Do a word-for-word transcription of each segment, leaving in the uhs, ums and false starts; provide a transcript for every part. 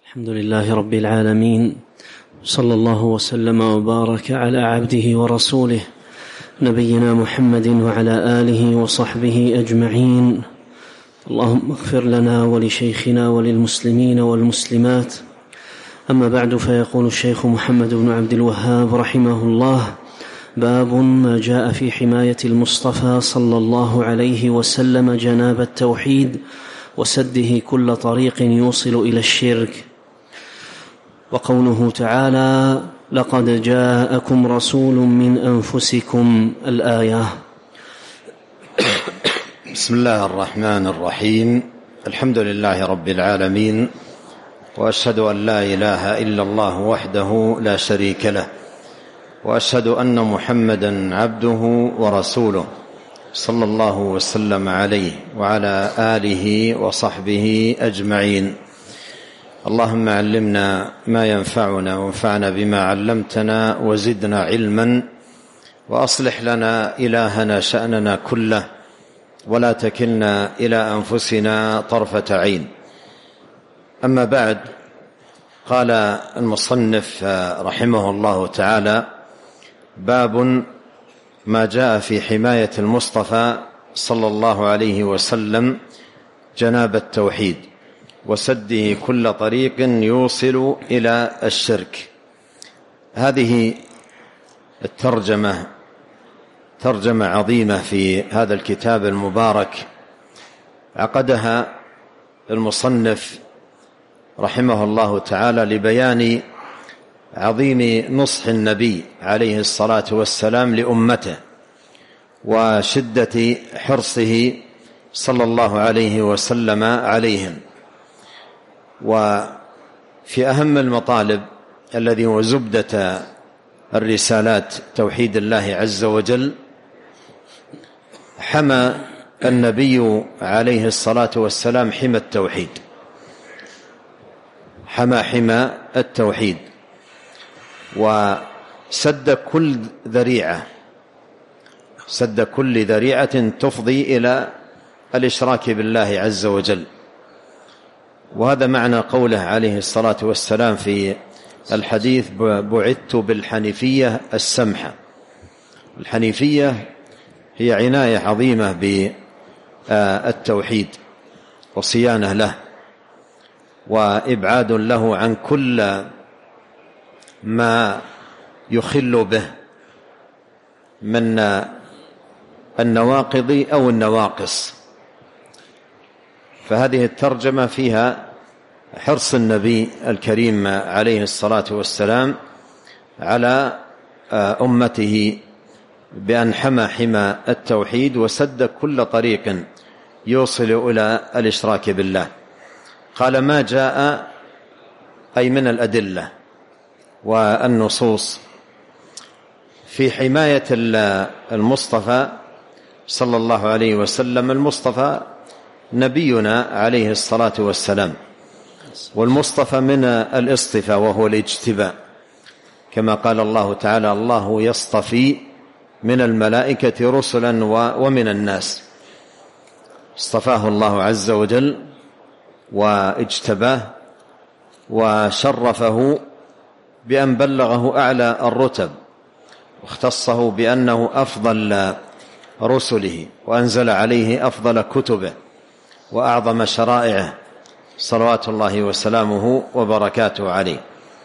الحمد لله رب العالمين، صلى الله وسلم وبارك على عبده ورسوله نبينا محمد وعلى آله وصحبه أجمعين. اللهم اغفر لنا ولشيخنا وللمسلمين والمسلمات. أما بعد، فيقول الشيخ محمد بن عبد الوهاب رحمه الله: باب ما جاء في حماية المصطفى صلى الله عليه وسلم جناب التوحيد وسده كل طريق يوصل إلى الشرك. وقوله تعالى: لقد جاءكم رسول من أنفسكم، الآية. بسم الله الرحمن الرحيم. الحمد لله رب العالمين، وأشهد أن لا إله إلا الله وحده لا شريك له، وأشهد أن محمدا عبده ورسوله صلى الله وسلم عليه وعلى آله وصحبه أجمعين. اللهم علمنا ما ينفعنا وانفعنا بما علمتنا وزدنا علما، وأصلح لنا إلهنا شأننا كله، ولا تكلنا إلى أنفسنا طرفة عين. أما بعد، قال المصنف رحمه الله تعالى: باب ما جاء في حماية المصطفى صلى الله عليه وسلم جناب التوحيد وسده كل طريق يوصل إلى الشرك. هذه الترجمة ترجمة عظيمة في هذا الكتاب المبارك، عقدها المصنف رحمه الله تعالى لبيان عظيم نصح النبي عليه الصلاة والسلام لأمته، وشدة حرصه صلى الله عليه وسلم عليهم. وفي أهم المطالب الذي هو زبدة الرسالات توحيد الله عز وجل، حمى النبي عليه الصلاة والسلام حمى التوحيد، حمى حمى التوحيد، وسد كل ذريعة سد كل ذريعة تفضي إلى الإشراك بالله عز وجل. وهذا معنى قوله عليه الصلاة والسلام في الحديث: بعثت بالحنيفية السمحة. الحنيفية هي عناية عظيمة بالتوحيد وصيانة له، وإبعاد له عن كل ما يخل به من النواقض أو النواقص. فهذه الترجمة فيها حرص النبي الكريم عليه الصلاة والسلام على أمته بأن حمى حمى التوحيد وسد كل طريق يوصل إلى الإشراك بالله. قال: ما جاء أي من الأدلة والنصوص في حماية المصطفى صلى الله عليه وسلم. المصطفى نبينا عليه الصلاة والسلام، والمصطفى من الاصطفاء وهو الاجتباء، كما قال الله تعالى: الله يصطفي من الملائكة رسلا ومن الناس. اصطفاه الله عز وجل واجتباه وشرفه بأن بلغه أعلى الرتب، واختصه بأنه أفضل رسله، وأنزل عليه أفضل كتبه وأعظم شرائعه صلوات الله وسلامه وبركاته عليه.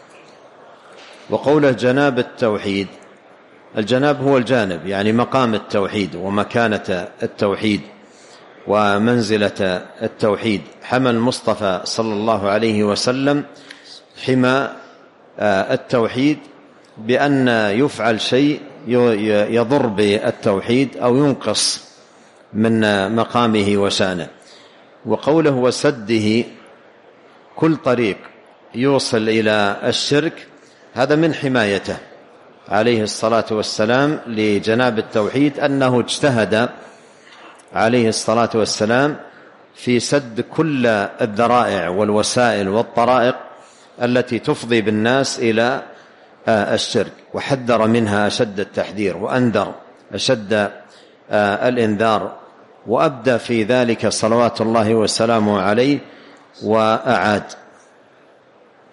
وقوله جناب التوحيد، الجناب هو الجانب، يعني مقام التوحيد ومكانة التوحيد ومنزلة التوحيد. حمى المصطفى صلى الله عليه وسلم حمى التوحيد بأن يفعل شيء يضر بالتوحيد أو ينقص من مقامه وشانه. وقوله وسده كل طريق يوصل إلى الشرك، هذا من حمايته عليه الصلاة والسلام لجناب التوحيد، أنه اجتهد عليه الصلاة والسلام في سد كل الذرائع والوسائل والطرائق التي تفضي بالناس إلى الشرك، وحذر منها أشد التحذير، وأنذر أشد الإنذار، وأبدى في ذلك صلوات الله وسلامه عليه وأعاد.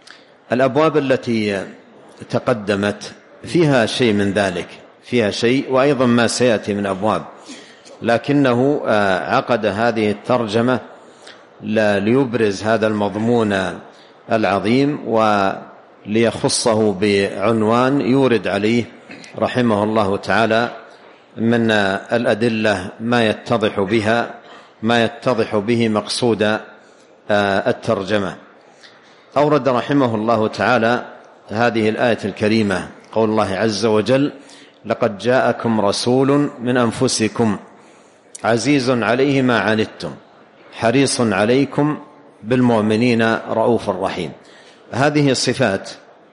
الأبواب التي تقدمت فيها شيء من ذلك، فيها شيء، وأيضا ما سيأتي من أبواب، لكنه عقد هذه الترجمة ليبرز هذا المضمون العظيم وليخصه بعنوان يورد عليه رحمه الله تعالى من الأدلة ما يتضح بها ما يتضح به مقصود الترجمة. أورد رحمه الله تعالى هذه الآية الكريمة، قول الله عز وجل: لقد جاءكم رسول من أنفسكم عزيز عليه ما عنتم حريص عليكم بالمؤمنين رؤوف رحيم. هذه صفات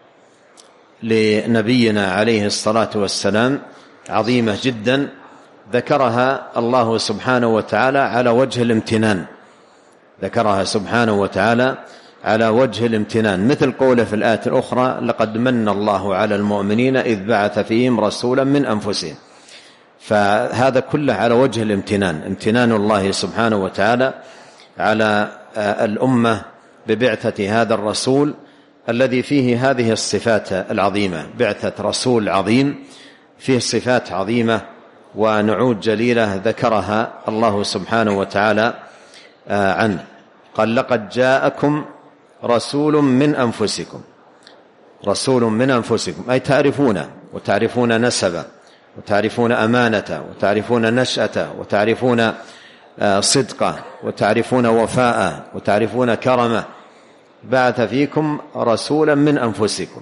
لنبينا عليه الصلاة والسلام عظيمة جدا، ذكرها الله سبحانه وتعالى على وجه الامتنان، ذكرها سبحانه وتعالى على وجه الامتنان، مثل قوله في الآية الأخرى: لقد من الله على المؤمنين إذ بعث فيهم رسولا من أنفسهم. فهذا كله على وجه الامتنان، امتنان الله سبحانه وتعالى على الأمة ببعثة هذا الرسول الذي فيه هذه الصفات العظيمة، بعثة رسول عظيم فيه صفات عظيمة ونعوت جليلة ذكرها الله سبحانه وتعالى عنه. قال: لقد جاءكم رسول من أنفسكم، رسول من أنفسكم، أي تعرفونه، وتعرفون نسبه، وتعرفون أمانته، وتعرفون نشأته، وتعرفون صدقه، وتعرفون وفاءه، وتعرفون كرمه. بعث فيكم رسولا من أنفسكم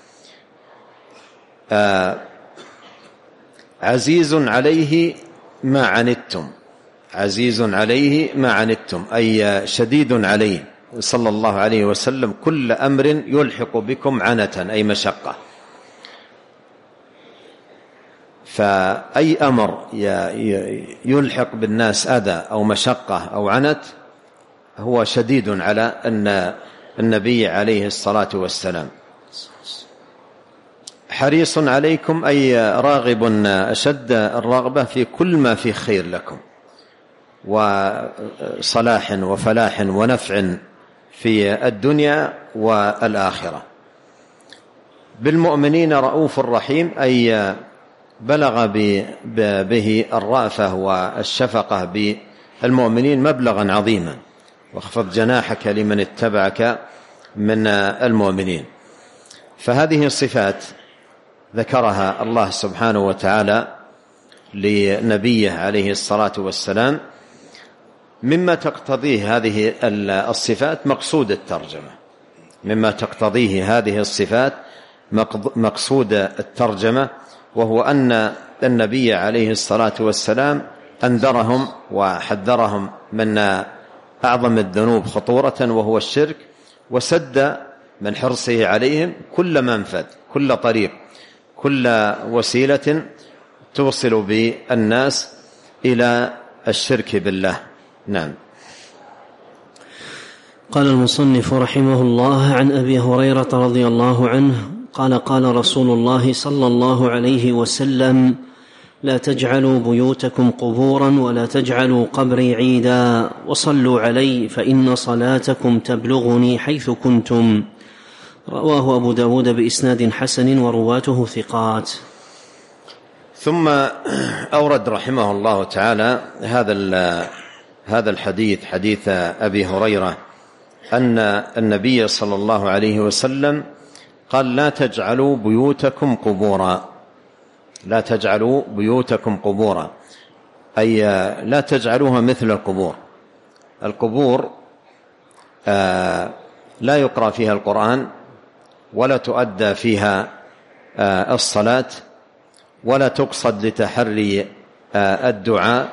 عزيز عليه ما عنتم، عزيز عليه ما عنتم، أي شديد عليه صلى الله عليه وسلم كل أمر يلحق بكم عنة، أي مشقة. فأي أمر يلحق بالناس أذى أو مشقة أو عنت هو شديد على أن النبي عليه الصلاة والسلام. حريص عليكم، أي راغب أشد الرغبة في كل ما فيه خير لكم وصلاح وفلاح ونفع في الدنيا والآخرة. بالمؤمنين رؤوف رحيم، أي بلغ به الرأفة والشفقة بالمؤمنين مبلغا عظيما، واخفض جناحك لمن اتبعك من المؤمنين. فهذه الصفات ذكرها الله سبحانه وتعالى لنبيه عليه الصلاة والسلام، مما تقتضيه هذه الصفات مقصود الترجمة، مما تقتضيه هذه الصفات مقصود الترجمة، وهو أن النبي عليه الصلاة والسلام أنذرهم وحذرهم من أعظم الذنوب خطورة وهو الشرك، وسد من حرصه عليهم كل منفذ، كل طريق، كل وسيلة توصل بالناس إلى الشرك بالله. نعم. قال المصنف رحمه الله: عن أبي هريرة رضي الله عنه قال: قال رسول الله صلى الله عليه وسلم: لا تجعلوا بيوتكم قبورا ولا تجعلوا قبري عيدا، وصلوا علي فإن صلاتكم تبلغني حيث كنتم. رواه أبو داود بإسناد حسن ورواته ثقات. ثم أورد رحمه الله تعالى هذا هذا الحديث، حديث أبي هريرة، أن النبي صلى الله عليه وسلم قال: لا تجعلوا بيوتكم قبورا، لا تجعلوا بيوتكم قبورا، أي لا تجعلوها مثل القبور. القبور آه لا يقرأ فيها القرآن، ولا تؤدى فيها آه الصلاة، ولا تقصد لتحري آه الدعاء.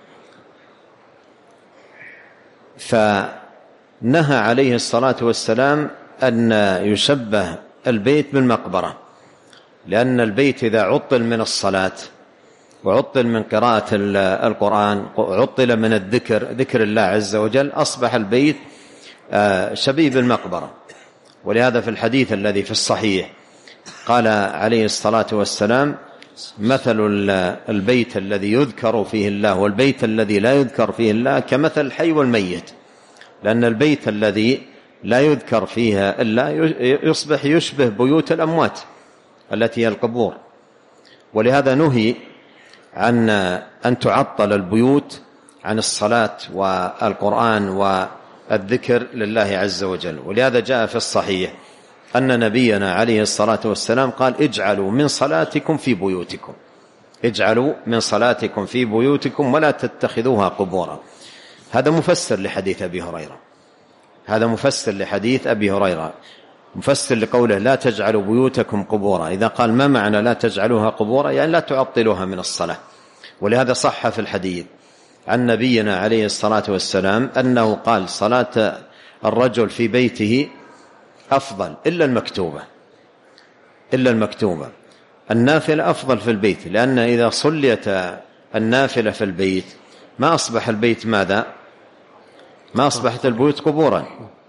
فنهى عليه الصلاة والسلام أن يشبه البيت بالمقبرة، لأن البيت إذا عطل من الصلاة وعطل من قراءة القرآن وعطل من الذكر، ذكر الله عز وجل، أصبح البيت شبيه بالمقبرة. ولهذا في الحديث الذي في الصحيح قال عليه الصلاة والسلام: مثل البيت الذي يذكر فيه الله والبيت الذي لا يذكر فيه الله كمثل الحي والميت. لأن البيت الذي لا يذكر فيها إلا يصبح يشبه بيوت الأموات التي هي القبور. ولهذا نهي عن أن تعطل البيوت عن الصلاة والقرآن والذكر لله عز وجل. ولهذا جاء في الصحيح أن نبينا عليه الصلاة والسلام قال: اجعلوا من صلاتكم في بيوتكم، اجعلوا من صلاتكم في بيوتكم ولا تتخذوها قبورا. هذا مفسر لحديث أبي هريرة، هذا مفسر لحديث أبي هريرة، مفسر لقوله لا تجعلوا بيوتكم قبورا. إذا قال ما معنى لا تجعلوها قبورا؟ يعني لا تعطلوها من الصلاة. ولهذا صح في الحديث عن نبينا عليه الصلاة والسلام أنه قال: صلاة الرجل في بيته أفضل إلا المكتوبة، إلا المكتوبة. النافلة أفضل في البيت، لأن إذا صليت النافلة في البيت ما أصبح البيت ماذا؟ ما أصبحت البيوت قبورا.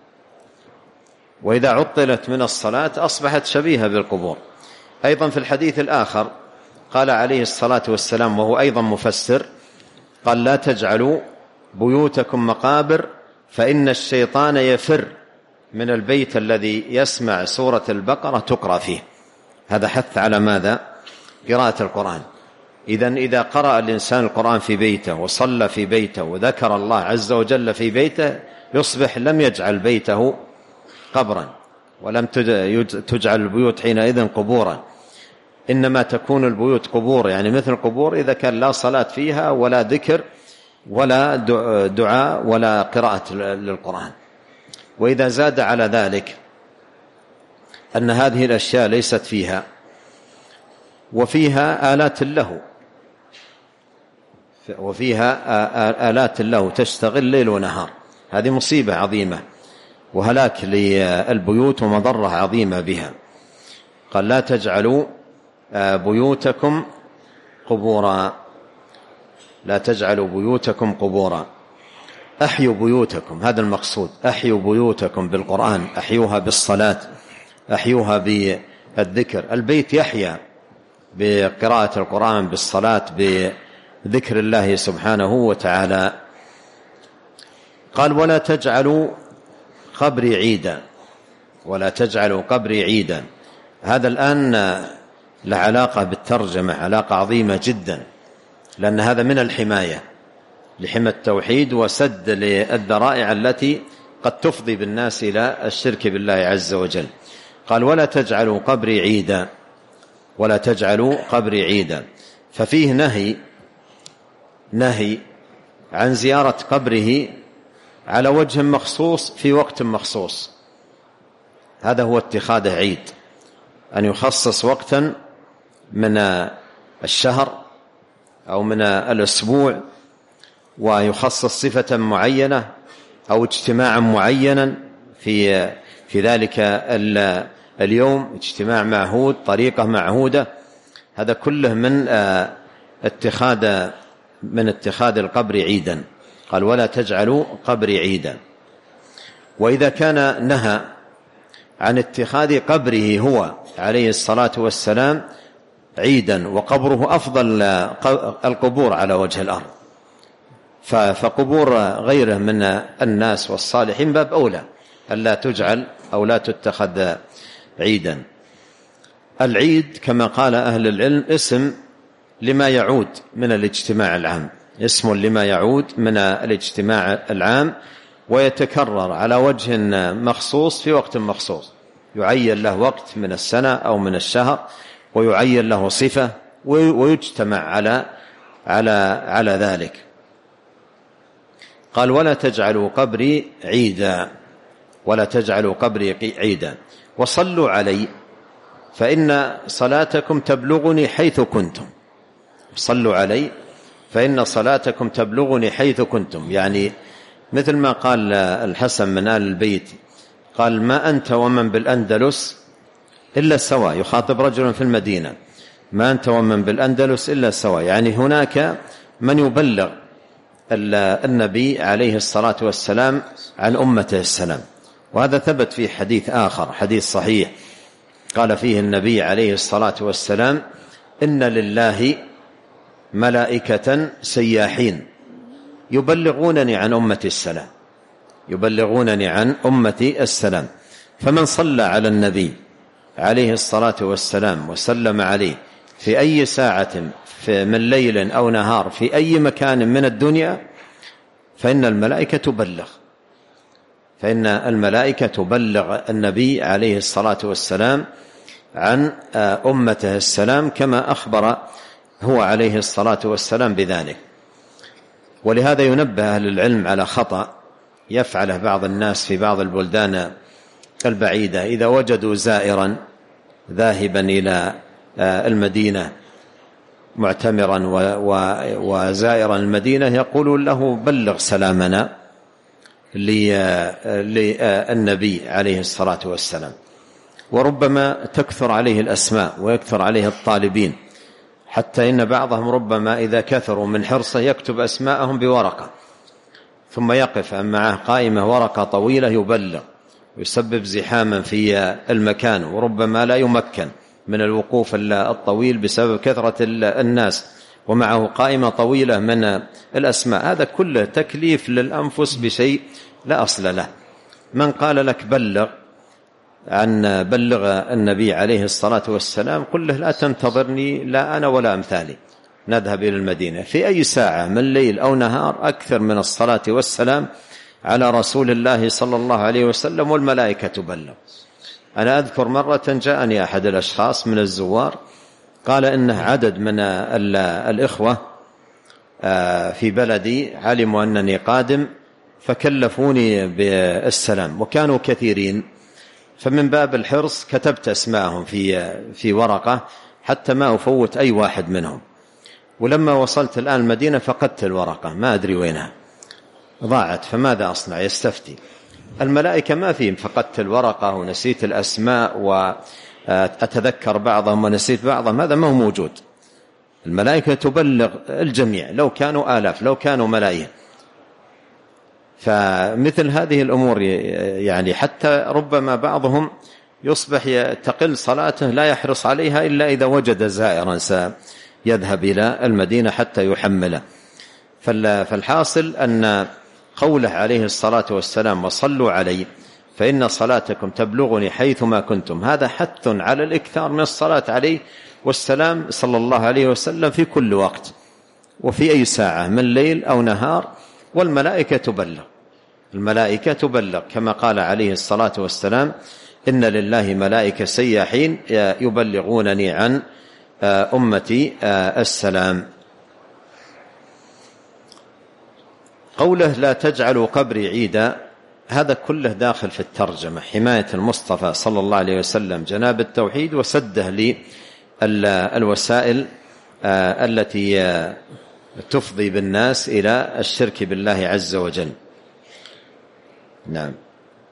وإذا عطلت من الصلاة أصبحت شبيهة بالقبور. أيضا في الحديث الآخر قال عليه الصلاة والسلام وهو أيضا مفسر، قال: لا تجعلوا بيوتكم مقابر فإن الشيطان يفر من البيت الذي يسمع سورة البقرة تقرأ فيه. هذا حث على ماذا؟ قراءة القرآن. إذن إذا قرأ الإنسان القرآن في بيته وصلى في بيته وذكر الله عز وجل في بيته يصبح لم يجعل بيته قبرا، ولم تجعل البيوت حينئذ قبورا، إنما تكون البيوت قبور، يعني مثل قبور إذا كان لا صلاة فيها ولا ذكر ولا دعاء ولا قراءة للقرآن. وإذا زاد على ذلك أن هذه الأشياء ليست فيها وفيها آلات له، وفيها آلات له تشتغل ليل ونهار، هذه مصيبة عظيمة وهلاك للبيوت ومضرة عظيمة بها. قال: لا تجعلوا بيوتكم قبورا، لا تجعلوا بيوتكم قبورا، أحيوا بيوتكم. هذا المقصود، أحيوا بيوتكم بالقرآن، أحيوها بالصلاة، أحيوها بالذكر. البيت يحيا بقراءة القرآن، بالصلاة، بذكر الله سبحانه وتعالى. قال: ولا تجعلوا قبري عيدا، ولا تجعلوا قبري عيدا. هذا الآن له علاقة بالترجمة، علاقة عظيمة جدا، لأن هذا من الحماية لحمى التوحيد وسد للذرائع التي قد تفضي بالناس إلى الشرك بالله عز وجل. قال: ولا تجعلوا قبري عيدا، ولا تجعلوا قبري عيدا. ففيه نهي نهي عن زيارة قبره على وجه مخصوص في وقت مخصوص، هذا هو اتخاذه عيد، أن يخصص وقتا من الشهر أو من الأسبوع ويخصص صفة معينة أو اجتماعا معينا في في ذلك اليوم، اجتماع معهود، طريقة معهودة. هذا كله من اتخاذ من اتخاذ القبر عيدا. قال: ولا تجعلوا قبري عيدا. وإذا كان نهى عن اتخاذ قبره هو عليه الصلاة والسلام عيدا وقبره أفضل القبور على وجه الأرض، فقبور غيره من الناس والصالحين باب أولى ألا تجعل أو لا تتخذ عيدا. العيد كما قال أهل العلم اسم لما يعود من الاجتماع العام، اسم لما يعود من الاجتماع العام، ويتكرر على وجه مخصوص في وقت مخصوص، يعين له وقت من السنة أو من الشهر، ويعين له صفة، ويجتمع على على على ذلك. قال: ولا تجعلوا قبري عيدا، ولا تجعلوا قبري عيدا، وصلوا علي فإن صلاتكم تبلغني حيث كنتم. صلوا علي فإن صلاتكم تبلغني حيث كنتم، يعني مثل ما قال الحسن من آل البيت، قال: ما أنت ومن بالأندلس إلا سواء، يخاطب رجل في المدينة، ما أنت ومن بالأندلس إلا سواء، يعني هناك من يبلغ النبي عليه الصلاة والسلام عن أمته السلام. وهذا ثبت في حديث آخر، حديث صحيح، قال فيه النبي عليه الصلاة والسلام: إن لله ملائكة سياحين يبلغونني عن أمتي السلام، يبلغونني عن أمتي السلام. فمن صلى على النبي عليه الصلاة والسلام وسلم عليه في أي ساعة من ليل أو نهار في أي مكان من الدنيا فإن الملائكة تبلغ فإن الملائكة تبلغ النبي عليه الصلاة والسلام عن أمته السلام كما أخبر هو عليه الصلاة والسلام بذلك. ولهذا ينبه أهل العلم على خطأ يفعله بعض الناس في بعض البلدان البعيدة، إذا وجدوا زائرا ذاهبا إلى المدينة معتمرا وزائرا المدينة يقولون له بلغ سلامنا للنبي عليه الصلاة والسلام، وربما تكثر عليه الأسماء ويكثر عليه الطالبين، حتى إن بعضهم ربما إذا كثروا من حرصه يكتب أسماءهم بورقة ثم يقف معه قائمة ورقة طويلة يبلغ، ويسبب زحاما في المكان، وربما لا يمكن من الوقوف الطويل بسبب كثرة الناس، ومعه قائمة طويلة من الأسماء. هذا كله تكليف للأنفس بشيء لا أصل له. من قال لك بلغ عن بلغ النبي عليه الصلاة والسلام قل له لا تنتظرني لا أنا ولا أمثالي، نذهب إلى المدينة في أي ساعة من ليل أو نهار أكثر من الصلاة والسلام على رسول الله صلى الله عليه وسلم والملائكة تبلغ. أنا أذكر مرة جاءني أحد الأشخاص من الزوار قال إنه عدد من الإخوة في بلدي علموا أنني قادم فكلفوني بالسلام وكانوا كثيرين، فمن باب الحرص كتبت أسماءهم في في ورقة حتى ما أفوت أي واحد منهم. ولما وصلت الآن المدينة فقدت الورقة ما أدري وينها ضاعت، فماذا أصنع؟ يستفتي الملائكة ما فيهم فقدت الورقة ونسيت الأسماء وأتذكر بعضهم ونسيت بعضهم، هذا ما هو موجود. الملائكة تبلغ الجميع لو كانوا آلاف لو كانوا ملايين. فمثل هذه الأمور يعني حتى ربما بعضهم يصبح تقل صلاته لا يحرص عليها إلا إذا وجد زائرا سيذهب إلى المدينة حتى يحمله. فالحاصل أن قوله عليه الصلاة والسلام وصلوا علي فإن صلاتكم تبلغني حيثما كنتم، هذا حث على الإكثار من الصلاة عليه والسلام صلى الله عليه وسلم في كل وقت وفي أي ساعة من ليل أو نهار، والملائكة تبلغ الملائكة تبلغ كما قال عليه الصلاة والسلام إن لله ملائكة سياحين يبلغونني عن أمتي السلام. قوله لا تجعلوا قبري عيدا هذا كله داخل في الترجمة، حماية المصطفى صلى الله عليه وسلم جناب التوحيد وسده للوسائل التي تفضي بالناس إلى الشرك بالله عز وجل. نعم.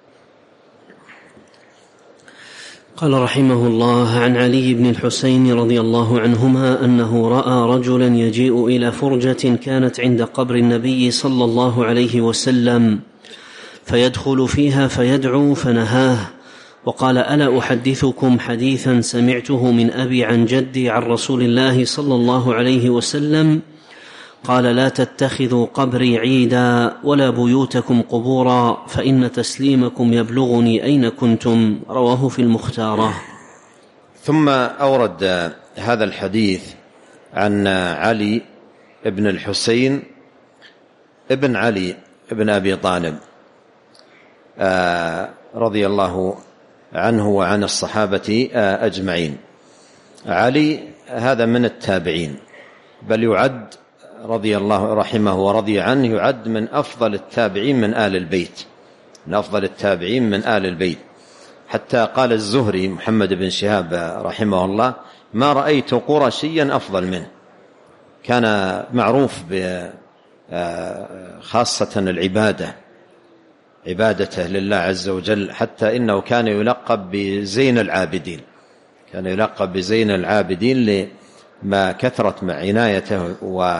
قال رحمه الله عن علي بن الحسين رضي الله عنهما أنه رأى رجلا يجيء إلى فرجة كانت عند قبر النبي صلى الله عليه وسلم فيدخل فيها فيدعو فنهاه وقال ألا أحدثكم حديثا سمعته من أبي عن جدي عن رسول الله صلى الله عليه وسلم قال لا تتخذوا قبري عيدا ولا بيوتكم قبورا فإن تسليمكم يبلغني أين كنتم، رواه في المختارة. ثم أورد هذا الحديث عن علي ابن الحسين ابن علي ابن أبي طالب رضي الله عنه وعن الصحابة أجمعين. علي هذا من التابعين، بل يعد رضي الله رحمه ورضي عنه يعد من أفضل التابعين من آل البيت من أفضل التابعين من آل البيت، حتى قال الزهري محمد بن شهاب رحمه الله ما رأيت قرشيا أفضل منه. كان معروف خاصة العبادة عبادته لله عز وجل، حتى إنه كان يلقب بزين العابدين كان يلقب بزين العابدين لما كثرت مع عنايته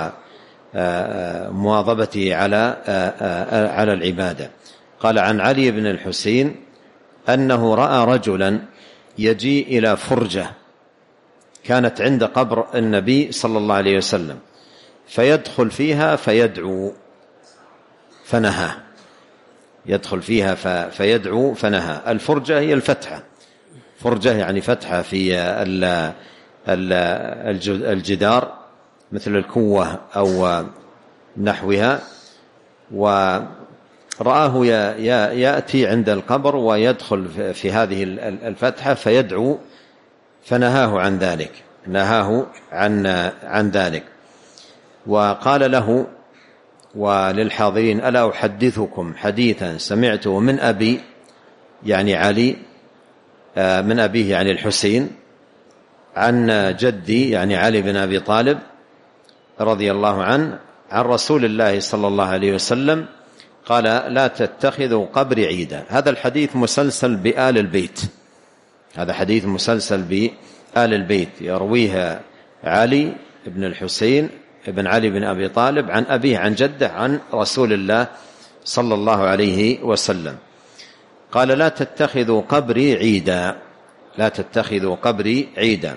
ومواظبته على على العبادة. قال عن علي بن الحسين أنه رأى رجلا يجيء إلى فرجة كانت عند قبر النبي صلى الله عليه وسلم فيدخل فيها فيدعو فنهاه، يدخل فيها فيدعو فنهى. الفرجة هي الفتحة، فرجة يعني فتحة في الجدار مثل الكوة أو نحوها، ورآه يأتي عند القبر ويدخل في هذه الفتحة فيدعو فنهاه عن ذلك، نهاه عن عن ذلك. وقال له وللحاضرين: ألا أحدثكم حديثا سمعته من أبي، يعني علي، من أبيه يعني الحسين، عن جدي يعني علي بن أبي طالب رضي الله عنه، عن رسول الله صلى الله عليه وسلم قال: لا تتخذوا قبري عيدا. هذا الحديث مسلسل بآل البيت، هذا حديث مسلسل بآل البيت، يرويها علي بن الحسين بن علي بن أبي طالب عن أبيه عن جده عن رسول الله صلى الله عليه وسلم. قال: لا تتخذوا قبري عيدا، لا تتخذوا قبري عيدا.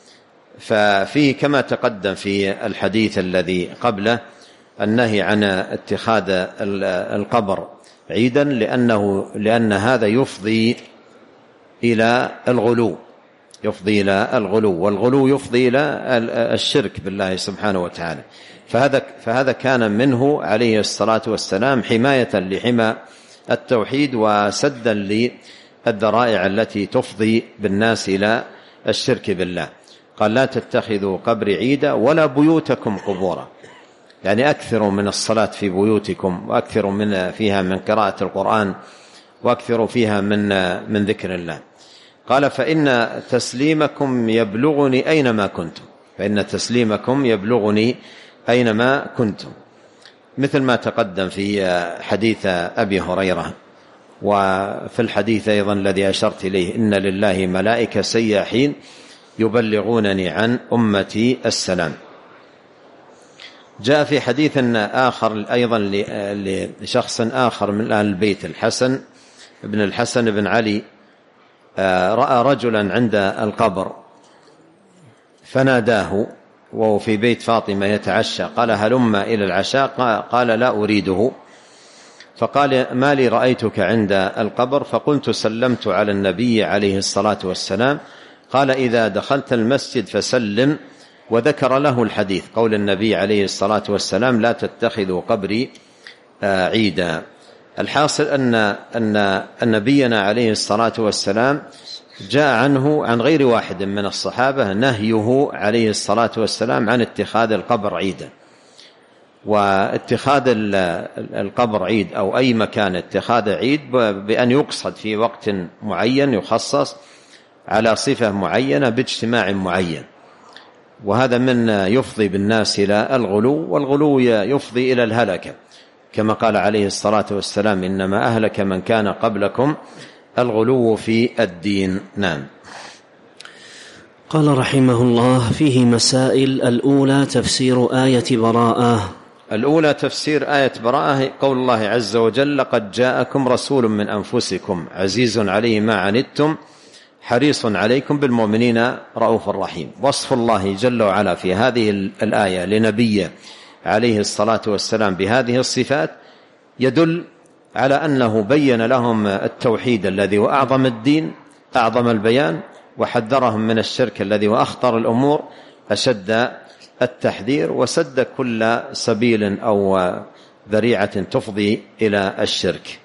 ففيه كما تقدم في الحديث الذي قبله النهي عن اتخاذ القبر عيدا، لأنه لأن هذا يفضي إلى الغلو، يفضي إلى الغلو، والغلو يفضي إلى الشرك بالله سبحانه وتعالى. فهذا فهذا كان منه عليه الصلاة والسلام حماية لحمى التوحيد وسدا للذرائع التي تفضي بالناس إلى الشرك بالله. قال: لا تتخذوا قبري عيدا ولا بيوتكم قبورا، يعني أكثروا من الصلاة في بيوتكم، وأكثروا من فيها من قراءة القرآن، وأكثروا فيها من من ذكر الله. قال: فإن تسليمكم يبلغني أينما كنتم، فإن تسليمكم يبلغني أينما كنتم، مثل ما تقدم في حديث أبي هريرة. وفي الحديث أيضا الذي أشرت إليه: إن لله ملائكة سياحين يبلغونني عن أمتي السلام. جاء في حديث آخر أيضا لشخص آخر من أهل البيت، الحسن بن الحسن بن علي، رأى رجلا عند القبر فناداه وهو في بيت فاطمة يتعشى، قال: هلم إلى العشاء، قال: لا أريده. فقال: ما لي رأيتك عند القبر؟ فقلت: سلمت على النبي عليه الصلاة والسلام. قال: إذا دخلت المسجد فسلم. وذكر له الحديث، قول النبي عليه الصلاة والسلام: لا تتخذوا قبري عيدا. الحاصل أن أن نبينا عليه الصلاة والسلام جاء عنه عن غير واحد من الصحابة نهيه عليه الصلاة والسلام عن اتخاذ القبر عيدا. واتخاذ القبر عيد أو أي مكان اتخاذ عيد بأن يقصد في وقت معين يخصص على صفة معينة باجتماع معين، وهذا من يفضي بالناس إلى الغلو، والغلو يفضي إلى الهلكة، كما قال عليه الصلاة والسلام: إنما أهلك من كان قبلكم الغلو في الدين. نعم. قال رحمه الله: فيه مسائل. الأولى تفسير آية براءة. الأولى تفسير آية براءة، قول الله عز وجل: لقد جاءكم رسول من أنفسكم عزيز عليه ما عنتم حريص عليكم بالمؤمنين رؤوف رحيم. وصف الله جل وعلا في هذه الآية لنبيه عليه الصلاة والسلام بهذه الصفات يدل على أنه بين لهم التوحيد الذي هو أعظم الدين، أعظم البيان، وحذرهم من الشرك الذي هو أخطر الأمور أشد التحذير، وسد كل سبيل أو ذريعة تفضي إلى الشرك.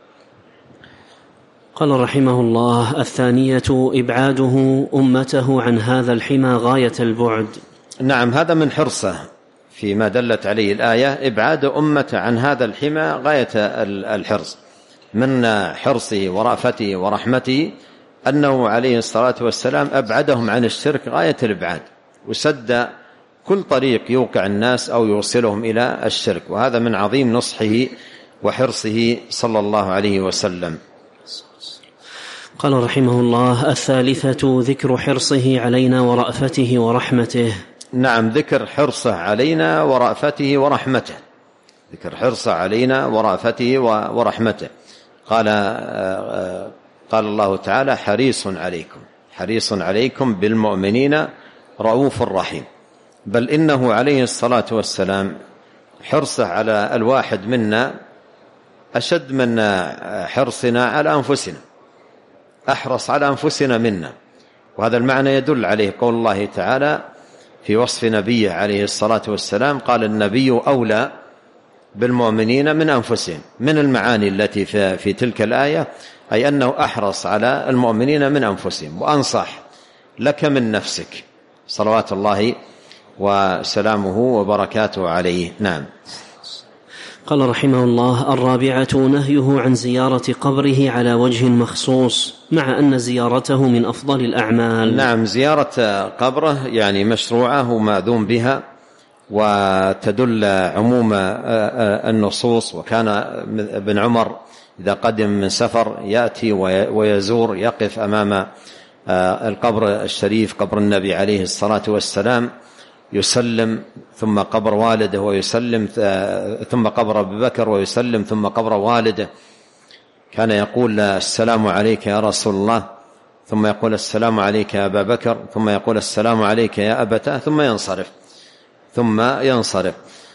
قال رحمه الله: الثانية إبعاده أمته عن هذا الحمى غاية البعد. نعم، هذا من حرصه فيما دلت عليه الآية، إبعاد أمة عن هذا الحمى غاية الحرص. من حرصه ورأفته ورحمته أنه عليه الصلاة والسلام أبعدهم عن الشرك غاية الإبعاد، وسد كل طريق يوقع الناس أو يوصلهم إلى الشرك، وهذا من عظيم نصحه وحرصه صلى الله عليه وسلم. قال رحمه الله: الثالثة ذكر حرصه علينا ورأفته ورحمته. نعم، ذكر حرصه علينا ورأفته ورحمته، ذكر حرصه علينا ورأفته ورحمته. قال قال الله تعالى: حريص عليكم، حريص عليكم بالمؤمنين رؤوف رحيم. بل إنه عليه الصلاة والسلام حرصه على الواحد منا أشد من حرصنا على أنفسنا، أحرص على أنفسنا منا. وهذا المعنى يدل عليه قول الله تعالى في وصف نبيه عليه الصلاة والسلام، قال النبي أولى بالمؤمنين من أنفسهم. من المعاني التي في تلك الآية أي أنه أحرص على المؤمنين من أنفسهم وأنصح لك من نفسك، صلوات الله وسلامه وبركاته عليه. نعم. قال رحمه الله: الرابعة نهيه عن زيارة قبره على وجه مخصوص، مع أن زيارته من أفضل الأعمال. نعم، زيارة قبره يعني مشروعة ومأذون بها، وتدل عموم النصوص. وكان ابن عمر إذا قدم من سفر يأتي ويزور، يقف أمام القبر الشريف، قبر النبي عليه الصلاة والسلام، يسلم، ثم قبر والده ويسلم، ثم قبر أبي بكر ويسلم، ثم قبر والده. كان يقول السلام عليك يا رسول الله، ثم يقول السلام عليك يا أبا بكر، ثم يقول السلام عليك يا أبتاه، ثم ينصرف ثم ينصرف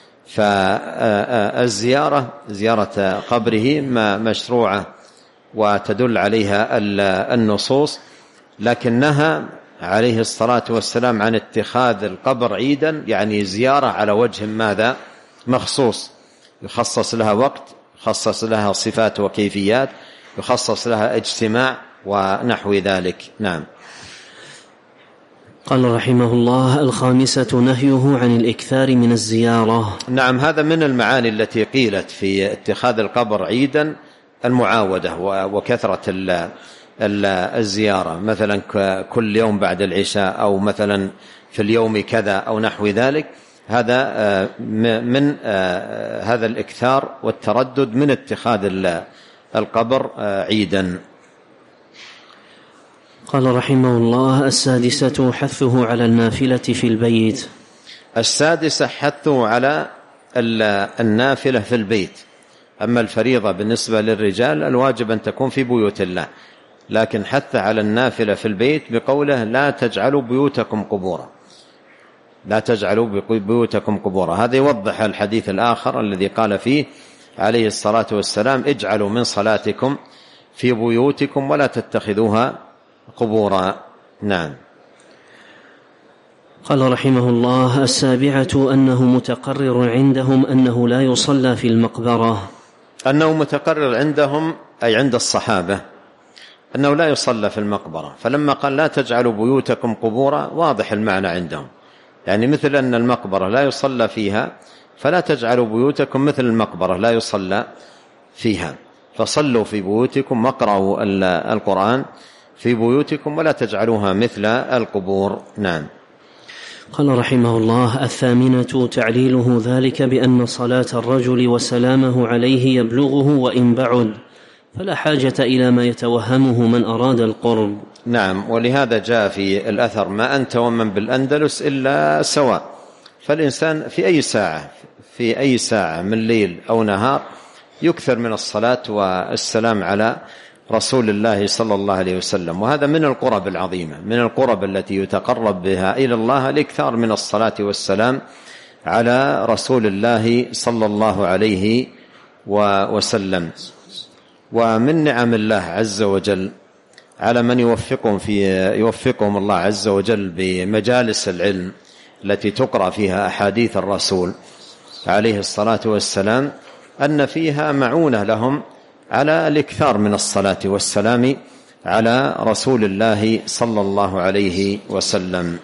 فالزيارة زيارة قبره مشروعة وتدل عليها النصوص، لكنها عليه الصلاة والسلام عن اتخاذ القبر عيدا، يعني زيارة على وجه ماذا مخصوص، يخصص لها وقت، يخصص لها صفات وكيفيات، يخصص لها اجتماع ونحو ذلك. نعم. قال رحمه الله: الخامسة نهيه عن الإكثار من الزيارة. نعم، هذا من المعاني التي قيلت في اتخاذ القبر عيدا، المعاودة وكثرة الزيارة، مثلا كل يوم بعد العشاء، أو مثلا في اليوم كذا أو نحو ذلك. هذا من هذا الإكثار والتردد من اتخاذ القبر عيدا. قال رحمه الله: السادسة حثه على النافلة في البيت. السادسة حثه على النافلة في البيت. أما الفريضة بالنسبة للرجال الواجب أن تكون في بيوت الله، لكن حث على النافلة في البيت بقوله: لا تجعلوا بيوتكم قبورا، لا تجعلوا بيوتكم قبورا. هذا يوضح الحديث الآخر الذي قال فيه عليه الصلاة والسلام: اجعلوا من صلاتكم في بيوتكم ولا تتخذوها قبورا. نعم. قال رحمه الله: السابعة أنه متقرر عندهم أنه لا يصلى في المقبرة. أنه متقرر عندهم أي عند الصحابة أنه لا يصلى في المقبرة، فلما قال لا تجعلوا بيوتكم قبورا واضح المعنى عندهم، يعني مثل أن المقبرة لا يصلى فيها، فلا تجعلوا بيوتكم مثل المقبرة لا يصلى فيها، فصلوا في بيوتكم واقرأوا القرآن في بيوتكم ولا تجعلوها مثل القبور. نعم. قال رحمه الله: الثامنة تعليله ذلك بأن صلاة الرجل وسلامه عليه يبلغه وإن بعد، فلا حاجة إلى ما يتوهمه من أراد القرب. نعم، ولهذا جاء في الأثر: ما أنت ومن بالأندلس إلا سواء. فالإنسان في أي ساعة في أي ساعة من ليل أو نهار يكثر من الصلاة والسلام على رسول الله صلى الله عليه وسلم. وهذا من القرب العظيمة، من القرب التي يتقرب بها إلى الله الإكثار من الصلاة والسلام على رسول الله صلى الله عليه وسلم. ومن نعم الله عز وجل على من يوفقهم في يوفقهم الله عز وجل بمجالس العلم التي تقرأ فيها أحاديث الرسول عليه الصلاة والسلام، أن فيها معونة لهم على الإكثار من الصلاة والسلام على رسول الله صلى الله عليه وسلم.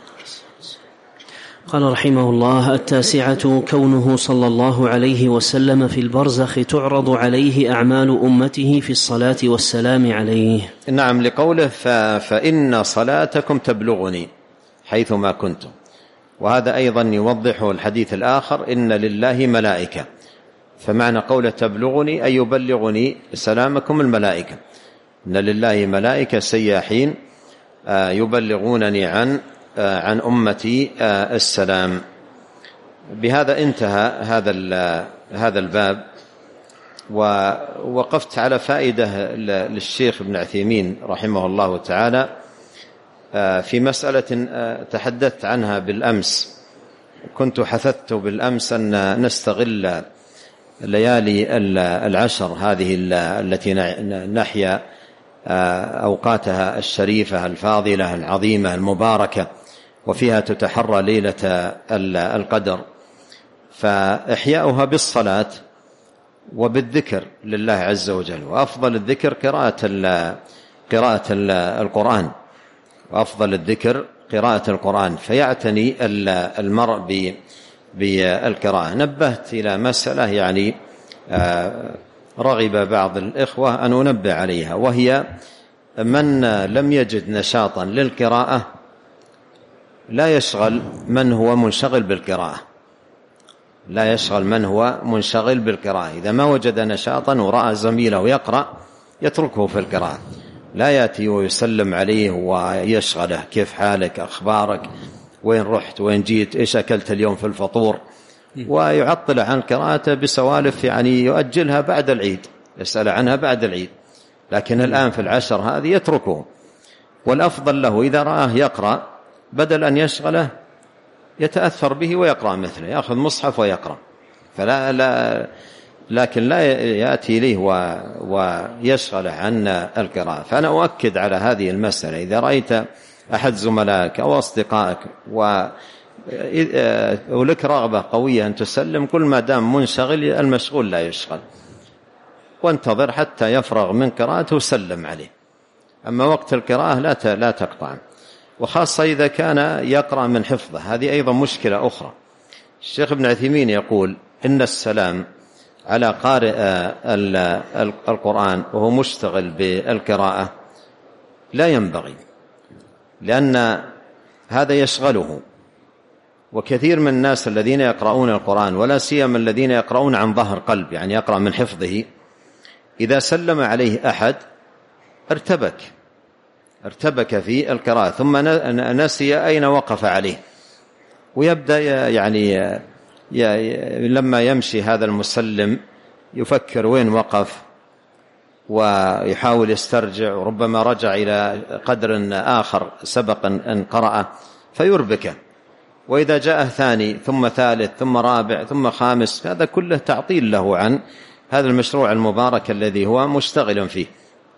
قال رحمه الله: التاسعة كونه صلى الله عليه وسلم في البرزخ تعرض عليه أعمال أمته في الصلاة والسلام عليه. نعم، لقوله: فإن صلاتكم تبلغني حيثما كنتم. وهذا أيضا يوضحه الحديث الآخر: إن لله ملائكة. فمعنى قوله تبلغني أي يبلغني سلامكم الملائكة، إن لله ملائكة سياحين يبلغونني عن عن أمتي السلام. بهذا انتهى هذا هذا الباب. ووقفت على فائدة للشيخ ابن عثيمين رحمه الله تعالى في مسألة تحدثت عنها بالأمس. كنت حثثت بالأمس أن نستغل الليالي العشر هذه التي نحيا أوقاتها الشريفة الفاضلة العظيمة المباركة، وفيها تتحرى ليلة القدر، فإحياؤها بالصلاة وبالذكر لله عز وجل. وأفضل الذكر قراءة قراءة القرآن، وأفضل الذكر قراءة القرآن، فيعتني المرء بالقراءة. نبهت إلى مسألة يعني رغب بعض الإخوة أن أنبه عليها، وهي من لم يجد نشاطا للقراءة لا يشغل من هو منشغل بالقراءة، لا يشغل من هو منشغل بالقراءة. إذا ما وجد نشاطا ورأى زميله يقرأ يتركه في القراءة، لا يأتي ويسلم عليه ويشغله، كيف حالك، أخبارك، وين رحت، وين جيت، إيش أكلت اليوم في الفطور، ويعطل عن قراءته بسوالف يعني يؤجلها بعد العيد، يسأل عنها بعد العيد. لكن الآن في العشر هذه يتركه، والأفضل له إذا رآه يقرأ بدل أن يشغله يتأثر به ويقرأ مثله، يأخذ مصحف ويقرأ. فلا لا لكن لا يأتي إليه ويشغله عن القراءة. فأنا أؤكد على هذه المسألة. إذا رأيت أحد زملائك أو أصدقائك ولك رغبة قوية أن تسلم، كل ما دام منشغل المشغول لا يشغل، وانتظر حتى يفرغ من قراءته وسلم عليه. أما وقت القراءة لا لا تقطع، وخاصة إذا كان يقرأ من حفظه، هذه أيضا مشكلة أخرى. الشيخ ابن عثيمين يقول إن السلام على قارئ القرآن وهو مشتغل بالقراءة لا ينبغي، لأن هذا يشغله. وكثير من الناس الذين يقرؤون القرآن، ولا سيما الذين يقرؤون عن ظهر قلب، يعني يقرأ من حفظه، إذا سلم عليه أحد ارتبك ارتبك في القراءة، ثم نسي أين وقف عليه، ويبدأ يعني لما يمشي هذا المسلم يفكر وين وقف ويحاول يسترجع، وربما رجع إلى قدر آخر سبق أن قرأ فيربكه. وإذا جاء ثاني ثم ثالث ثم رابع ثم خامس، هذا كله تعطيل له عن هذا المشروع المبارك الذي هو مشتغل فيه.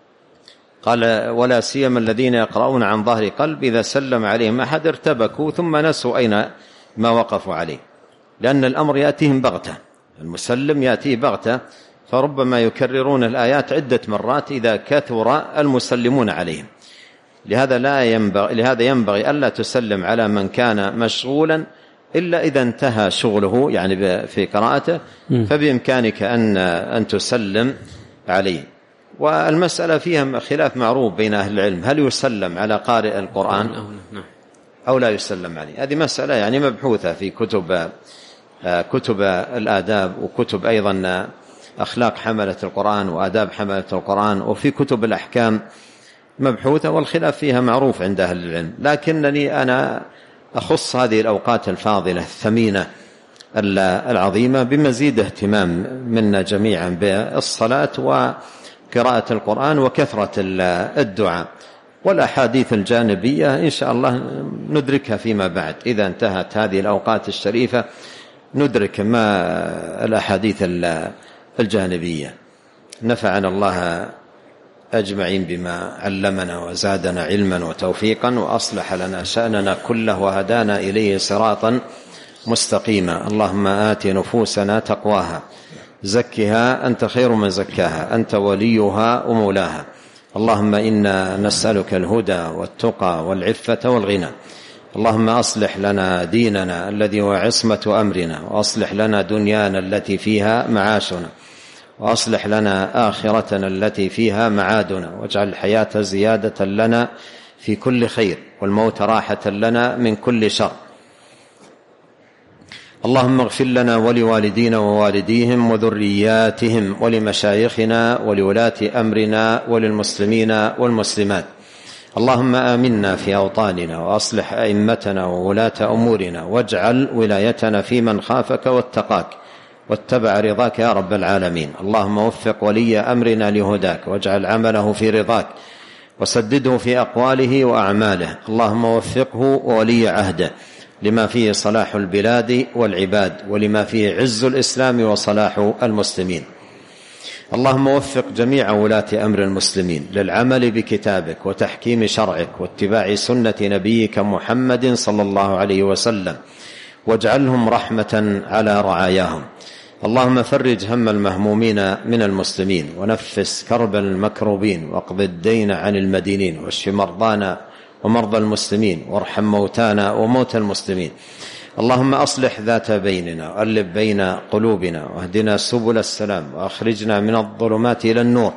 قال ولا سيما الذين يقرؤون عن ظهر قلب إذا سلم عليهم أحد ارتبكوا ثم نسوا أين ما وقفوا عليه، لأن الأمر يأتيهم بغتة، المسلم يأتيه بغتة، فربما يكررون الآيات عدة مرات إذا كثر المسلمون عليهم. لهذا لا ينبغي لهذا ينبغي ألا تسلم على من كان مشغولا إلا إذا انتهى شغله يعني في قراءته، فبإمكانك أن أن تسلم عليه. والمسألة فيها خلاف معروف بين أهل العلم، هل يسلم على قارئ القرآن أو لا يسلم عليه؟ هذه مسألة يعني مبحوثة في كتب كتب الآداب، وكتب أيضا أخلاق حملة القرآن وآداب حملة القرآن، وفي كتب الأحكام مبحوثة، والخلاف فيها معروف عند أهل العلم. لكنني أنا أخص هذه الأوقات الفاضلة الثمينة العظيمة بمزيد اهتمام منا جميعا بالصلاة وقراءة القرآن وكثرة الدعاء، والأحاديث الجانبية إن شاء الله ندركها فيما بعد. إذا انتهت هذه الأوقات الشريفة ندرك ما الأحاديث الجانبية. نفعنا الله أجمعين بما علمنا وزادنا علما وتوفيقا، وأصلح لنا شأننا كله وهدانا إليه صراطا مستقيما. اللهم آت نفوسنا تقواها، زكها أنت خير من زكاها، أنت وليها ومولاها. اللهم إنا نسألك الهدى والتقى والعفة والغنى. اللهم أصلح لنا ديننا الذي هو عصمة أمرنا، وأصلح لنا دنيانا التي فيها معاشنا، وأصلح لنا آخرتنا التي فيها معادنا، واجعل الحياة زيادة لنا في كل خير، والموت راحة لنا من كل شر. اللهم اغفر لنا ولوالدينا ووالديهم وذرياتهم ولمشايخنا ولولاة أمرنا وللمسلمين والمسلمات. اللهم آمنا في أوطاننا، وأصلح أئمتنا وولاة أمورنا، واجعل ولايتنا في من خافك واتقاك واتبع رضاك يا رب العالمين. اللهم وفق ولي أمرنا لهداك، واجعل عمله في رضاك، وسدده في أقواله وأعماله. اللهم وفقه وولي عهده، لما فيه صلاح البلاد والعباد، ولما فيه عز الإسلام وصلاح المسلمين. اللهم وفق جميع ولاة أمر المسلمين للعمل بكتابك وتحكيم شرعك واتباع سنة نبيك محمد صلى الله عليه وسلم، واجعلهم رحمة على رعاياهم. اللهم فرج هم المهمومين من المسلمين، ونفس كرب المكروبين، واقض الدين عن المدينين، واشف مرضانا ومرضى المسلمين، وارحم موتانا وموتى المسلمين. اللهم أصلح ذات بيننا، وألف بين قلوبنا، واهدنا سبل السلام، وأخرجنا من الظلمات إلى النور،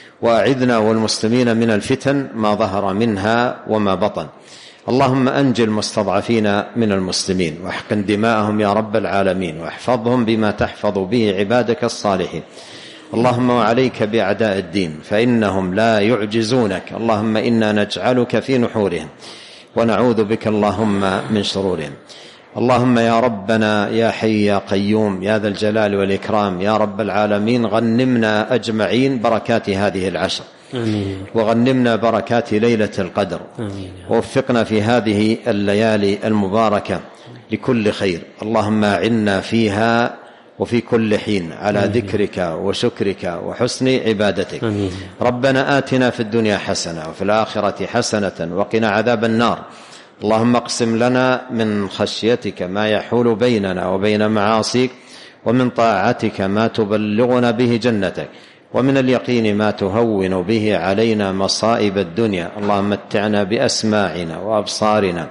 وأعذنا والمسلمين من الفتن ما ظهر منها وما بطن. اللهم أنجِ المستضعفين من المسلمين، واحقن دماءهم يا رب العالمين، واحفظهم بما تحفظ به عبادك الصالحين. اللهم وعليك بأعداء الدين فإنهم لا يعجزونك. اللهم إنا نجعلك في نحورهم، ونعوذ بك اللهم من شرورهم. اللهم يا ربنا يا حي يا قيوم يا ذا الجلال والإكرام يا رب العالمين، غنمنا أجمعين بركات هذه العشر، آمين. وغنمنا بركات ليلة القدر، آمين. ووفقنا في هذه الليالي المباركة لكل خير. اللهم أعنا فيها وفي كل حين على آمين. ذكرك وشكرك وحسن عبادتك، آمين. ربنا آتنا في الدنيا حسنة وفي الآخرة حسنة وقنا عذاب النار. اللهم اقسم لنا من خشيتك ما يحول بيننا وبين معاصيك، ومن طاعتك ما تبلغنا به جنتك، ومن اليقين ما تهون به علينا مصائب الدنيا. اللهم متعنا بأسماعنا وأبصارنا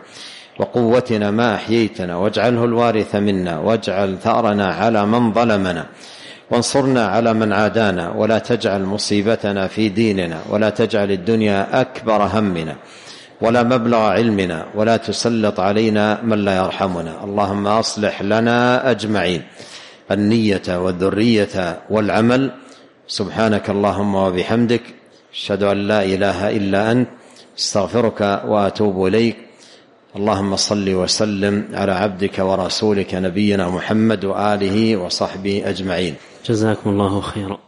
وقوتنا ما أحييتنا، واجعله الوارث منا، واجعل ثأرنا على من ظلمنا، وانصرنا على من عادانا، ولا تجعل مصيبتنا في ديننا، ولا تجعل الدنيا أكبر همنا ولا مبلغ علمنا، ولا تسلط علينا من لا يرحمنا. اللهم أصلح لنا أجمعين النية والذرية والعمل. سبحانك اللهم وبحمدك، أشهد أن لا إله إلا أنت، استغفرك وأتوب إليك. اللهم صل وسلم على عبدك ورسولك نبينا محمد وآله وصحبه أجمعين. جزاكم الله خيرا.